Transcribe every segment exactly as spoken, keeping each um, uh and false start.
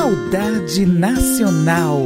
Saudade Nacional.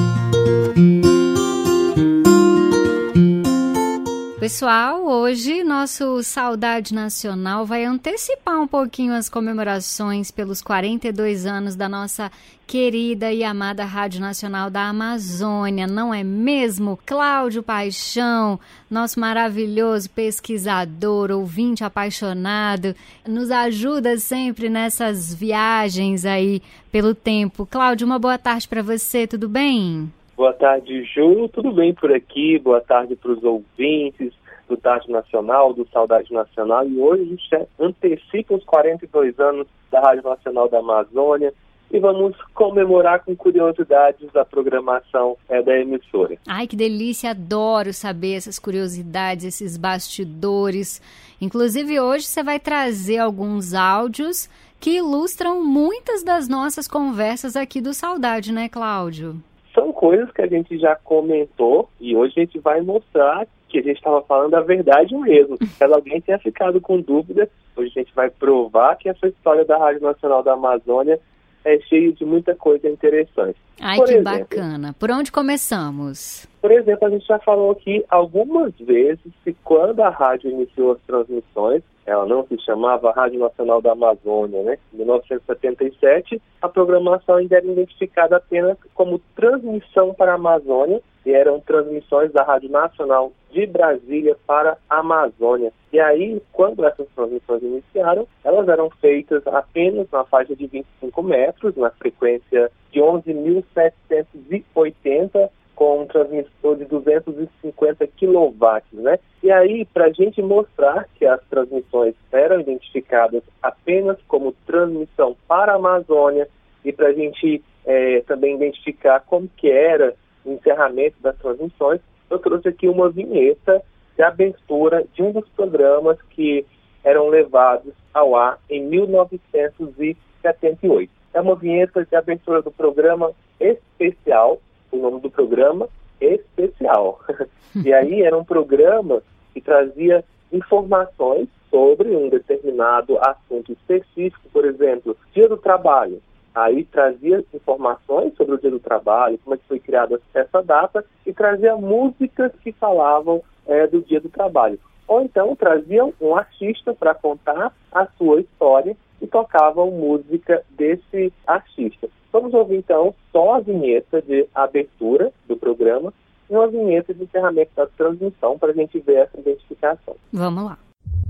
Pessoal, hoje nosso Saudade Nacional vai antecipar um pouquinho as comemorações pelos quarenta e dois anos da nossa querida e amada Rádio Nacional da Amazônia, não é mesmo? Cláudio Paixão, nosso maravilhoso pesquisador, ouvinte apaixonado, nos ajuda sempre nessas viagens aí pelo tempo. Cláudio, uma boa tarde para você, tudo bem? Boa tarde, Ju. Tudo bem por aqui? Boa tarde para os ouvintes do Tarde Nacional, do Saudade Nacional. E hoje a gente antecipa os quarenta e dois anos da Rádio Nacional da Amazônia e vamos comemorar com curiosidades a programação é, da emissora. Ai, que delícia! Adoro saber essas curiosidades, esses bastidores. Inclusive, hoje você vai trazer alguns áudios que ilustram muitas das nossas conversas aqui do Saudade, né, Cláudio? São coisas que a gente já comentou e hoje a gente vai mostrar que a gente estava falando a verdade mesmo. Caso alguém tenha ficado com dúvida, hoje a gente vai provar que essa história da Rádio Nacional da Amazônia é cheia de muita coisa interessante. Ai, Por que exemplo, bacana. Por onde começamos? Por exemplo, a gente já falou aqui algumas vezes que quando a rádio iniciou as transmissões, ela não se chamava Rádio Nacional da Amazônia, né? Em mil novecentos e setenta e sete, a programação ainda era identificada apenas como transmissão para a Amazônia, e eram transmissões da Rádio Nacional de Brasília para a Amazônia. E aí, quando essas transmissões iniciaram, elas eram feitas apenas na faixa de vinte e cinco metros, na frequência de onze mil setecentos e oitenta, com um transmissor de duzentos e cinquenta quilowatts, né? E aí, para a gente mostrar que as transmissões eram identificadas apenas como transmissão para a Amazônia e para a gente é, também identificar como que era o encerramento das transmissões, eu trouxe aqui uma vinheta de abertura de um dos programas que eram levados ao ar em mil novecentos e setenta e oito. É uma vinheta de abertura do programa Especial, o nome do programa Especial. E aí era um programa que trazia informações sobre um determinado assunto específico, por exemplo, Dia do Trabalho. Aí trazia informações sobre o Dia do Trabalho, como é que foi criada essa data, e trazia músicas que falavam é, do Dia do Trabalho. Ou então traziam um artista para contar a sua história e tocavam música desse artista. Vamos ouvir então só a vinheta de abertura do programa e uma vinheta de encerramento da transmissão para a gente ver essa identificação. Vamos lá.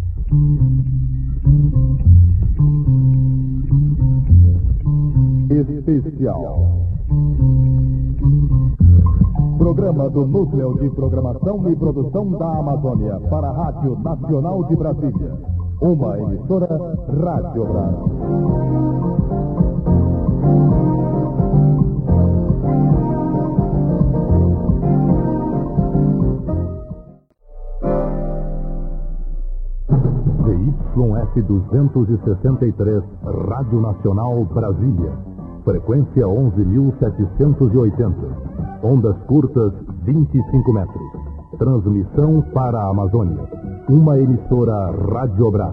Especial. Programa do Núcleo de Programação e Produção da Amazônia para a Rádio Nacional de Brasília. Uma emissora Rádio Brás. Y F duzentos e sessenta e três, Rádio Nacional Brasília. Frequência onze mil setecentos e oitenta. Ondas curtas vinte e cinco metros. Transmissão para a Amazônia. Uma emissora Rádio Brás.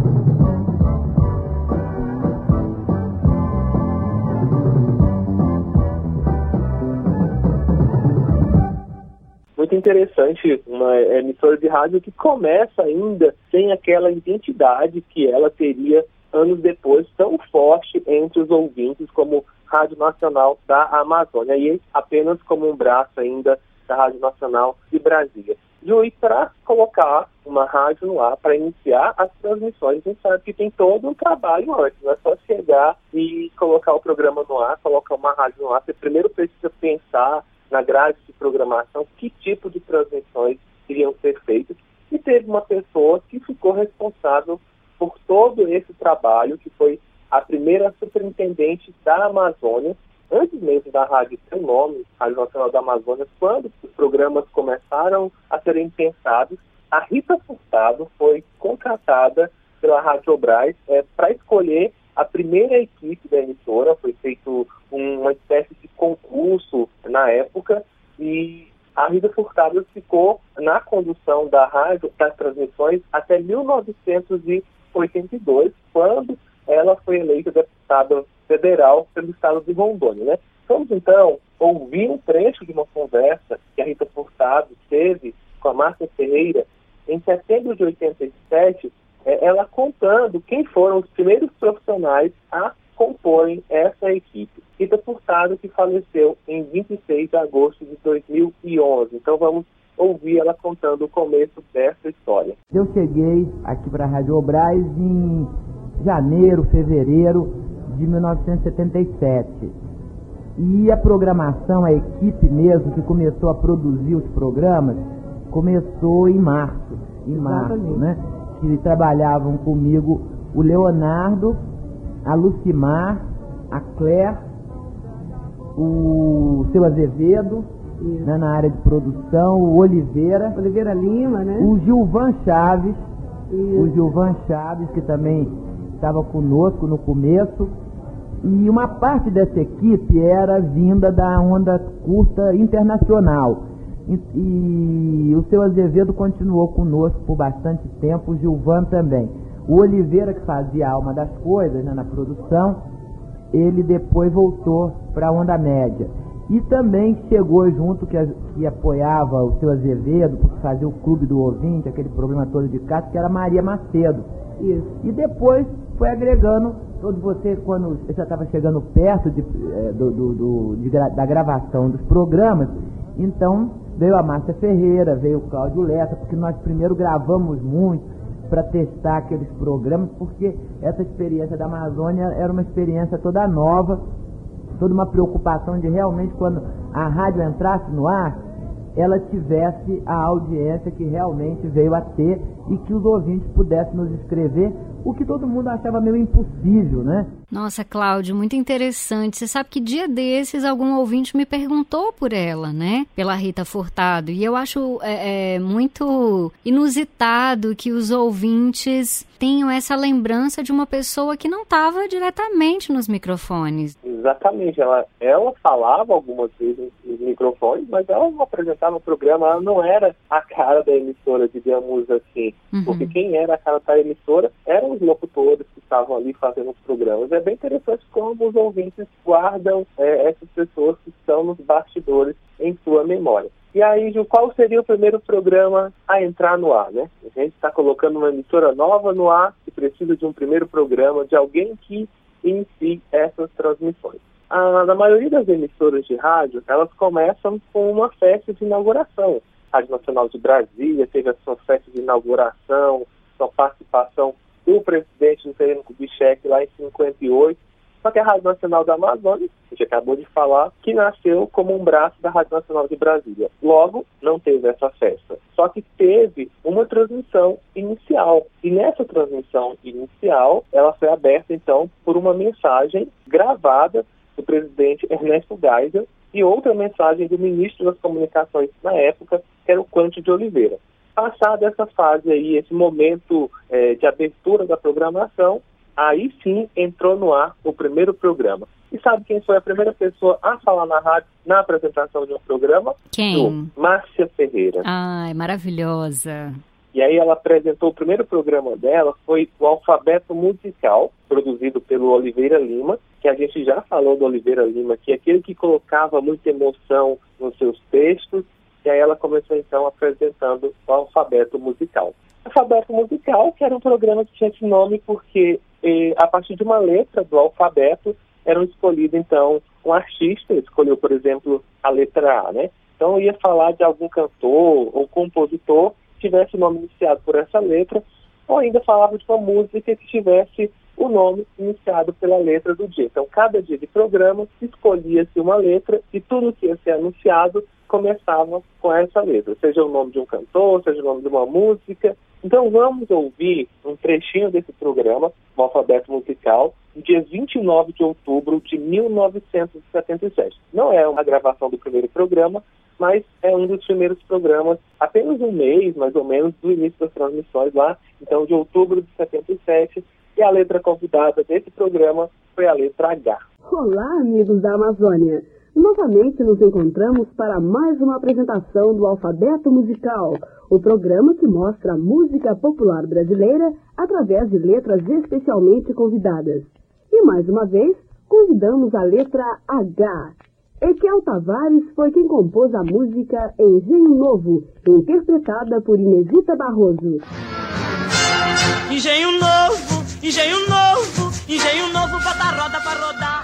Muito interessante, uma emissora de rádio que começa ainda sem aquela identidade que ela teria anos depois, tão forte entre os ouvintes como Rádio Nacional da Amazônia, e apenas como um braço ainda da Rádio Nacional de Brasília. E para colocar uma rádio no ar, para iniciar as transmissões, a gente sabe que tem todo um trabalho antes, não é só chegar e colocar o programa no ar, colocar uma rádio no ar. Você primeiro precisa pensar na grade de programação, que tipo de transmissões iriam ser feitas, e teve uma pessoa que ficou responsável por todo esse trabalho, que foi a primeira superintendente da Amazônia, antes mesmo da rádio ter o nome, Rádio Nacional da Amazônia, quando os programas começaram a serem pensados, a Rita Furtado foi contratada pela Rádio Brás é, para escolher a primeira equipe da emissora. Foi feito um, uma espécie de concurso na época, e a Rita Furtado ficou na condução da rádio, das transmissões, até mil novecentos e oitenta e dois, quando ela foi eleita deputada federal pelo estado de Rondônia, né? Vamos, então, ouvir um trecho de uma conversa que a Rita Furtado teve com a Márcia Ferreira em setembro de oitenta e sete, é, ela contando quem foram os primeiros profissionais a comporem essa equipe. Rita Furtado, que faleceu em vinte e seis de agosto de dois mil e onze. Então vamos ouvir ela contando o começo dessa história. Eu cheguei aqui para a Rádio Obras em janeiro, fevereiro de mil novecentos e setenta e sete. E a programação, a equipe mesmo que começou a produzir os programas, começou em março, em março, né? Que trabalhavam comigo o Leonardo, a Lucimar, a Claire, o seu Azevedo, né, na área de produção, o Oliveira, Oliveira Lima, né? O Gilvan Chaves, Isso. o Gilvan Chaves, que também estava conosco no começo. E uma parte dessa equipe era vinda da onda curta internacional. E, e o seu Azevedo continuou conosco por bastante tempo, o Gilvan também. O Oliveira, que fazia a alma das coisas, né, na produção, ele depois voltou para a onda média. E também chegou junto, que, que apoiava o seu Azevedo, porque fazia o Clube do Ouvinte, aquele programa todo de casa, que era Maria Macedo. Isso. E depois foi agregando, todo você, quando já estava chegando perto de, do, do, do, de, da gravação dos programas, então veio a Márcia Ferreira, veio o Cláudio Lessa, porque nós primeiro gravamos muito para testar aqueles programas, porque essa experiência da Amazônia era uma experiência toda nova, toda uma preocupação de realmente, quando a rádio entrasse no ar, ela tivesse a audiência que realmente veio a ter e que os ouvintes pudessem nos escrever, o que todo mundo achava meio impossível, né? Nossa, Cláudio, muito interessante. Você sabe que dia desses algum ouvinte me perguntou por ela, né? Pela Rita Furtado. E eu acho é, é, muito inusitado que os ouvintes tenham essa lembrança de uma pessoa que não estava diretamente nos microfones. Exatamente. Ela, ela falava algumas vezes nos microfones, mas ela não apresentava o programa, ela não era a cara da emissora, digamos assim. Uhum. Porque quem era a cara da emissora eram os locutores que estavam ali fazendo os programas. É bem interessante como os ouvintes guardam é, essas pessoas que estão nos bastidores em sua memória. E aí, Ju, qual seria o primeiro programa a entrar no ar, né? A gente está colocando uma emissora nova no ar que precisa de um primeiro programa, de alguém que inicie essas transmissões. A, na maioria das emissoras de rádio, elas começam com uma festa de inauguração. A Rádio Nacional de Brasília teve a sua festa de inauguração, sua participação do presidente do Terreno Kubitschek lá em cinquenta e oito. Só que a Rádio Nacional da Amazônia, a gente acabou de falar, que nasceu como um braço da Rádio Nacional de Brasília. Logo, não teve essa festa. Só que teve uma transmissão inicial. E nessa transmissão inicial, ela foi aberta, então, por uma mensagem gravada do presidente Ernesto Geisel e outra mensagem do ministro das Comunicações na época, que era o Cândido de Oliveira. Passada essa fase aí, esse momento eh, de abertura da programação, aí sim entrou no ar o primeiro programa. E sabe quem foi a primeira pessoa a falar na rádio, na apresentação de um programa? Quem? Márcia Ferreira. Ai, maravilhosa. E aí ela apresentou o primeiro programa dela, foi o Alfabeto Musical, produzido pelo Oliveira Lima, que a gente já falou do Oliveira Lima, que é aquele que colocava muita emoção nos seus textos. E aí ela começou, então, apresentando o Alfabeto Musical. Alfabeto Musical, que era um programa que tinha esse nome porque, eh, a partir de uma letra do alfabeto, eram escolhidos, então, um artista, escolheu, por exemplo, a letra A, né? Então, ia falar de algum cantor ou compositor que tivesse o nome iniciado por essa letra, ou ainda falava de uma música que tivesse o nome iniciado pela letra do dia. Então, cada dia de programa, escolhia-se uma letra e tudo que ia ser anunciado começava com essa letra, seja o nome de um cantor, seja o nome de uma música. Então vamos ouvir um trechinho desse programa, o Alfabeto Musical, no dia vinte e nove de outubro de mil novecentos e setenta e sete. Não é uma gravação do primeiro programa, mas é um dos primeiros programas, apenas um mês, mais ou menos, do início das transmissões lá, então de outubro de setenta e sete, e a letra convidada desse programa foi a letra H. Olá, amigos da Amazônia! Novamente nos encontramos para mais uma apresentação do Alfabeto Musical, o programa que mostra a música popular brasileira através de letras especialmente convidadas. E mais uma vez, convidamos a letra H. Ekel Tavares foi quem compôs a música Engenho Novo, interpretada por Inesita Barroso. Engenho novo, engenho novo, engenho novo, bota a roda pra rodar.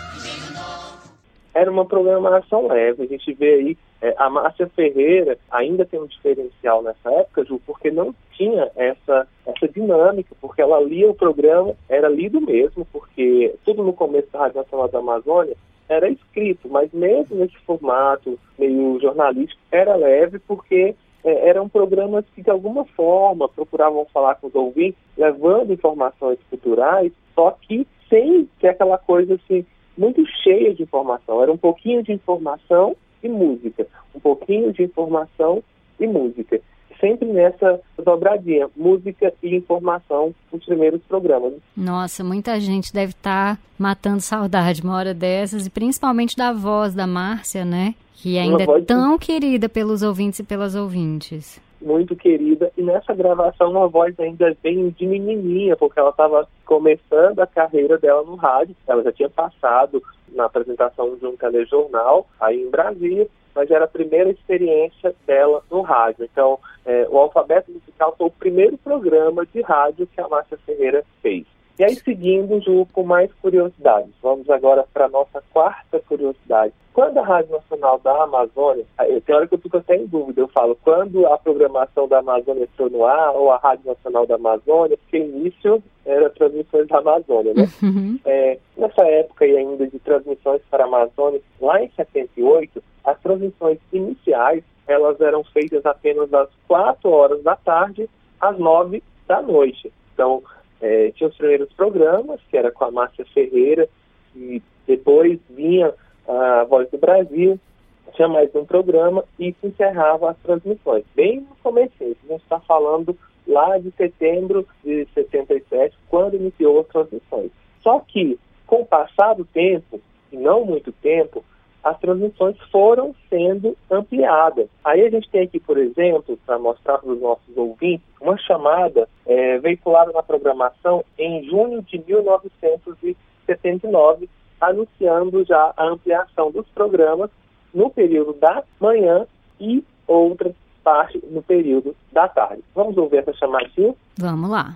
Era uma programação leve. A gente vê aí, é, a Márcia Ferreira ainda tem um diferencial nessa época, Ju, porque não tinha essa, essa dinâmica, porque ela lia o programa, era lido mesmo, porque tudo no começo da Rádio Nacional da Amazônia era escrito, mas mesmo nesse formato meio jornalístico, era leve, porque é, eram programas que de alguma forma procuravam falar com os ouvintes, levando informações culturais, só que sem ter aquela coisa assim, muito cheia de informação. Era um pouquinho de informação e música, um pouquinho de informação e música. Sempre nessa dobradinha, música e informação nos primeiros programas. Nossa, muita gente deve estar tá matando saudade uma hora dessas, e principalmente da voz da Márcia, né? Que ainda é tão que... querida pelos ouvintes e pelas ouvintes. Muito querida, e nessa gravação uma voz ainda bem de menininha, porque ela estava começando a carreira dela no rádio. Ela já tinha passado na apresentação de um telejornal aí em Brasília, mas era a primeira experiência dela no rádio. Então, é, o Alfabeto Musical foi o primeiro programa de rádio que a Márcia Ferreira fez. E aí, seguindo, Ju, com mais curiosidades. Vamos agora para a nossa quarta curiosidade. Quando a Rádio Nacional da Amazônia, tem hora que eu fico até em dúvida, eu falo, quando a programação da Amazônia entrou no ar, ou a Rádio Nacional da Amazônia, porque início era transmissões da Amazônia, né? Uhum. É, nessa época aí ainda de transmissões para a Amazônia, lá em setenta e oito, as transmissões iniciais, elas eram feitas apenas das quatro horas da tarde às nove da noite. Então, é, tinha os primeiros programas, que era com a Márcia Ferreira, e depois vinha a Voz do Brasil, tinha mais um programa e se encerrava as transmissões. Bem no começo, a gente está falando lá de setembro de setenta e sete, quando iniciou as transmissões. Só que, com o passar do tempo, e não muito tempo, as transmissões foram sendo ampliadas. Aí a gente tem aqui, por exemplo, para mostrar para os nossos ouvintes, uma chamada é, veiculada na programação em junho de mil novecentos e setenta e nove, anunciando já a ampliação dos programas no período da manhã e outras partes no período da tarde. Vamos ouvir essa chamadinha? Vamos lá.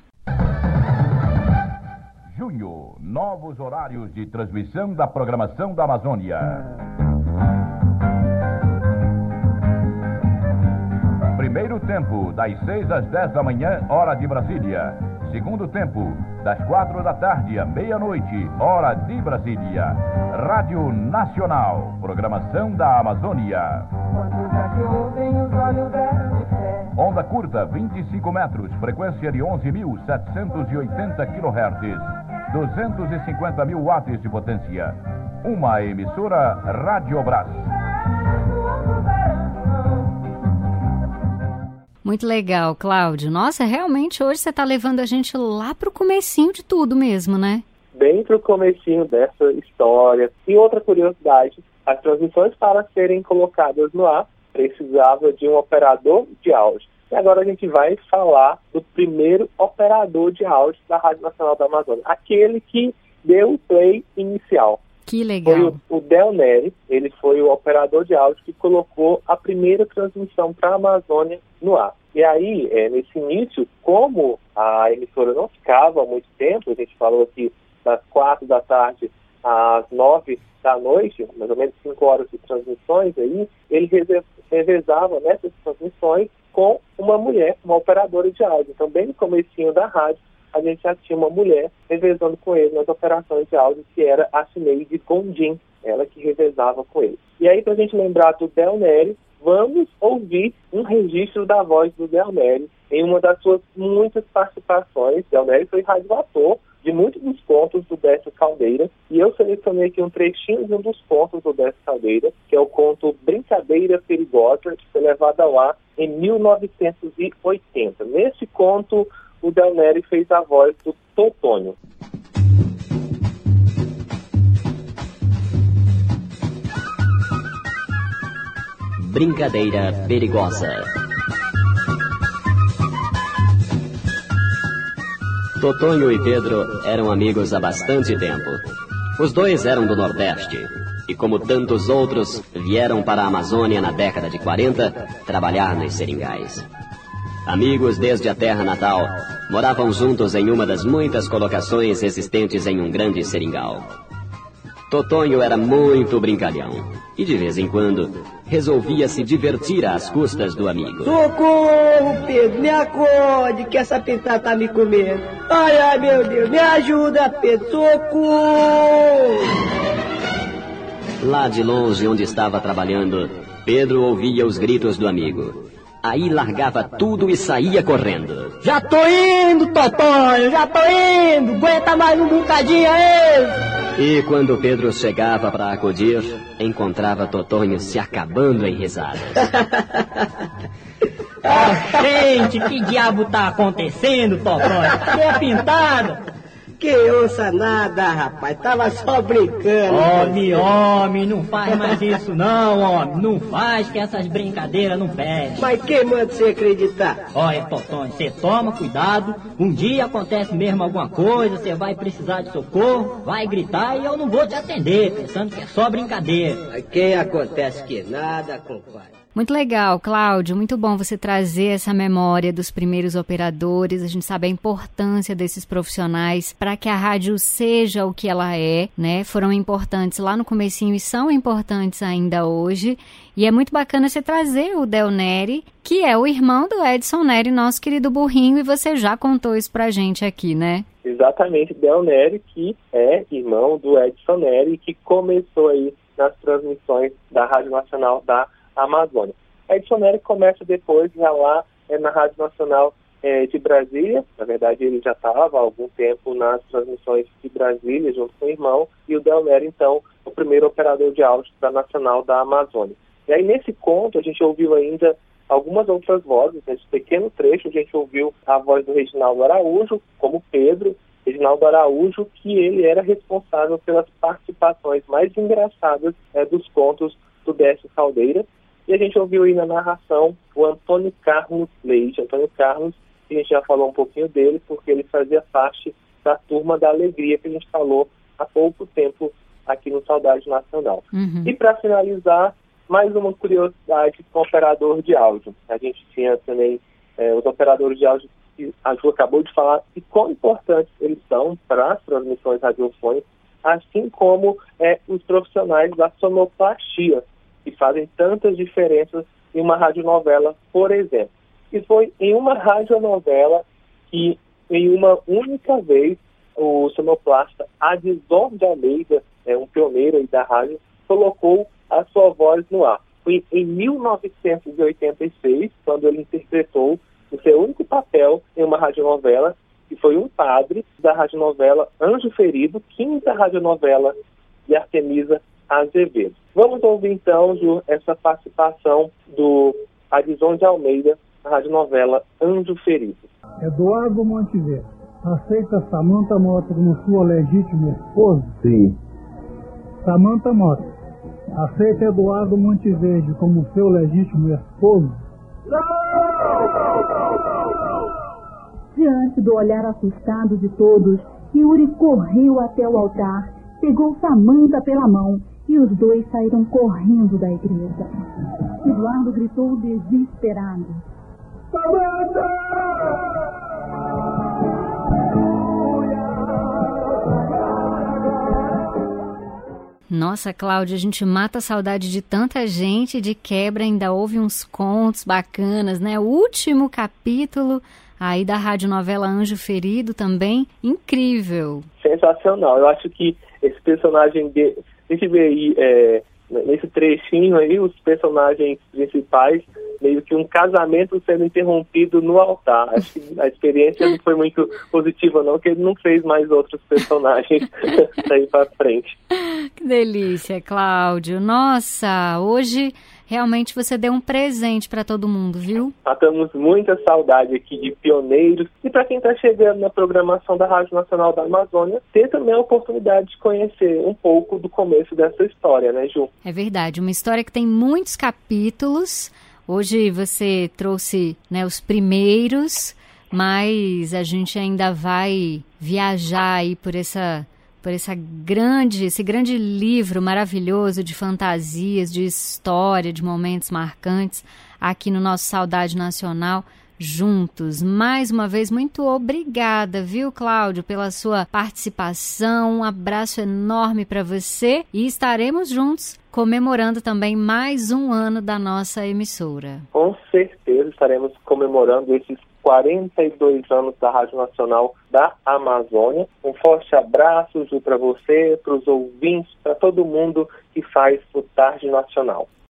Junho, novos horários de transmissão da programação da Amazônia. Primeiro tempo, das seis às dez da manhã, hora de Brasília. Segundo tempo, das quatro da tarde à meia-noite, hora de Brasília. Rádio Nacional, programação da Amazônia. Onda curta, vinte e cinco metros, frequência de onze mil setecentos e oitenta quilohertz, duzentos e cinquenta mil watts de potência. Uma emissora Radiobras. Muito legal, Cláudio. Nossa, realmente hoje você está levando a gente lá para o comecinho de tudo mesmo, né? Bem para o comecinho dessa história. E outra curiosidade, as transmissões para serem colocadas no ar precisava de um operador de áudio. E agora a gente vai falar do primeiro operador de áudio da Rádio Nacional da Amazônia, aquele que deu o play inicial. Que legal. Foi o, o Del Neri, ele foi o operador de áudio que colocou a primeira transmissão para a Amazônia no ar. E aí, é, nesse início, como a emissora não ficava há muito tempo, a gente falou aqui das quatro da tarde às nove da noite, mais ou menos cinco horas de transmissões, aí, ele revezava nessas transmissões com uma mulher, uma operadora de áudio. Então, bem no comecinho da rádio, a gente já tinha uma mulher revezando com ele nas operações de áudio, que era a Cineide Gondim, ela que revezava com ele. E aí, para a gente lembrar do Del Neri, vamos ouvir um registro da voz do Del Neri em uma das suas muitas participações. Del Neri foi radioator de muitos dos contos do Décio Caldeira, e eu selecionei aqui um trechinho de um dos contos do Décio Caldeira, que é o conto Brincadeira Perigosa, que foi levado ao ar em mil novecentos e oitenta. Nesse conto, o Del Neri fez a voz do Totônio. Brincadeira Perigosa. Totônio e Pedro eram amigos há bastante tempo. Os dois eram do Nordeste e, como tantos outros, vieram para a Amazônia na década de quarenta trabalhar nos seringais. Amigos desde a terra natal, moravam juntos em uma das muitas colocações existentes em um grande seringal. Totonho era muito brincalhão e, de vez em quando, resolvia se divertir às custas do amigo. Socorro, Pedro, me acorde, que essa pintada tá me comendo. Ai, ai, meu Deus, me ajuda, Pedro, socorro! Lá de longe, onde estava trabalhando, Pedro ouvia os gritos do amigo. Aí largava tudo e saía correndo. Já tô indo, Totonho, já tô indo, aguenta mais um bocadinho aí! E quando Pedro chegava para acudir, encontrava Totonho se acabando em risadas. Ah, gente, que diabo tá acontecendo, Totonho? Que é pintada? Que ouça nada, rapaz, tava só brincando. Homem, homem, não faz mais isso não, homem. Não faz que essas brincadeiras não pegam. Mas quem manda você acreditar? Olha, Totonho, você toma cuidado. Um dia acontece mesmo alguma coisa, você vai precisar de socorro, vai gritar e eu não vou te atender, pensando que é só brincadeira. Mas quem acontece que nada, compadre. Muito legal, Cláudio, muito bom você trazer essa memória dos primeiros operadores. A gente sabe a importância desses profissionais para que a rádio seja o que ela é, né? Foram importantes lá no comecinho e são importantes ainda hoje. E é muito bacana você trazer o Del Neri, que é o irmão do Edson Neri, nosso querido burrinho, e você já contou isso pra gente aqui, né? Exatamente, Del Neri, que é irmão do Edson Neri, que começou aí nas transmissões da Rádio Nacional da Amazônia. Edson Neri começa depois já lá é, na Rádio Nacional é, de Brasília. Na verdade, ele já estava há algum tempo nas transmissões de Brasília, junto com o irmão, e o Del Neri, então, o primeiro operador de áudio da Nacional da Amazônia. E aí, nesse conto, a gente ouviu ainda algumas outras vozes. Nesse pequeno trecho, a gente ouviu a voz do Reginaldo Araújo, como Pedro, Reginaldo Araújo, que ele era responsável pelas participações mais engraçadas é, dos contos do Décio Caldeira. E a gente ouviu aí na narração o Antônio Carlos Leite. Antônio Carlos, que a gente já falou um pouquinho dele, porque ele fazia parte da Turma da Alegria, que a gente falou há pouco tempo aqui no Saudade Nacional. Uhum. E para finalizar, mais uma curiosidade com o operador de áudio. A gente tinha também é, os operadores de áudio, que a Ju acabou de falar, e quão importantes eles são para as transmissões radiofônicas, assim como é, os profissionais da sonoplastia, que fazem tantas diferenças em uma radionovela, por exemplo. E foi em uma radionovela que, em uma única vez, o sonoplasta Adson de Almeida, é um pioneiro aí da rádio, colocou a sua voz no ar. Foi em mil novecentos e oitenta e seis, quando ele interpretou o seu único papel em uma radionovela, que foi um padre da radionovela Anjo Ferido, quinta radionovela de Artemisa Azevedo. Vamos ouvir então, Ju, essa participação do Adson de Almeida na radionovela Anjo Ferido. Eduardo Montiverde, aceita Samantha Mota como sua legítima esposa? Sim. Samantha Mota, aceita Eduardo Montiverde como seu legítimo esposo? Diante do olhar assustado de todos, Yuri correu até o altar, pegou Samantha pela mão e os dois saíram correndo da igreja. Eduardo gritou desesperado: Samantha! Nossa, Cláudia, a gente mata a saudade de tanta gente, de quebra ainda houve uns contos bacanas, né? O último capítulo aí da radionovela Anjo Ferido também, incrível. Sensacional, eu acho que esse personagem, de, a gente vê aí, é, nesse trechinho aí, os personagens principais, meio que um casamento sendo interrompido no altar. Acho que a experiência não foi muito positiva não, porque ele não fez mais outros personagens daí pra frente. Que delícia, Cláudio. Nossa, hoje realmente você deu um presente para todo mundo, viu? Matamos muita saudade aqui de pioneiros. E para quem está chegando na programação da Rádio Nacional da Amazônia, ter também a oportunidade de conhecer um pouco do começo dessa história, né, Ju? É verdade, uma história que tem muitos capítulos. Hoje você trouxe, né, os primeiros, mas a gente ainda vai viajar aí por essa... por essa grande, esse grande livro maravilhoso de fantasias, de história, de momentos marcantes aqui no nosso Saudade Nacional. Juntos. Mais uma vez, muito obrigada, viu, Cláudio, pela sua participação. Um abraço enorme para você e estaremos juntos comemorando também mais um ano da nossa emissora. Com certeza estaremos comemorando esses quarenta e dois anos da Rádio Nacional da Amazônia. Um forte abraço para você, para os ouvintes, para todo mundo que faz o Tarde Nacional.